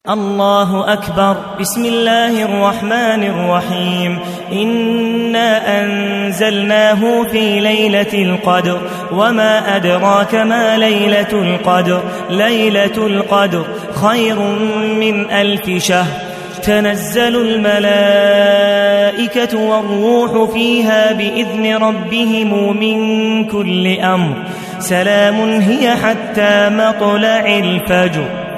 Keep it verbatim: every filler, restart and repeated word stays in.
الله أكبر. بسم الله الرحمن الرحيم. إنا أنزلناه في ليلة القدر وما أدراك ما ليلة القدر. ليلة القدر خير من ألف شهر. تنزل الملائكة والروح فيها بإذن ربهم من كل أمر. سلام هي حتى مطلع الفجر.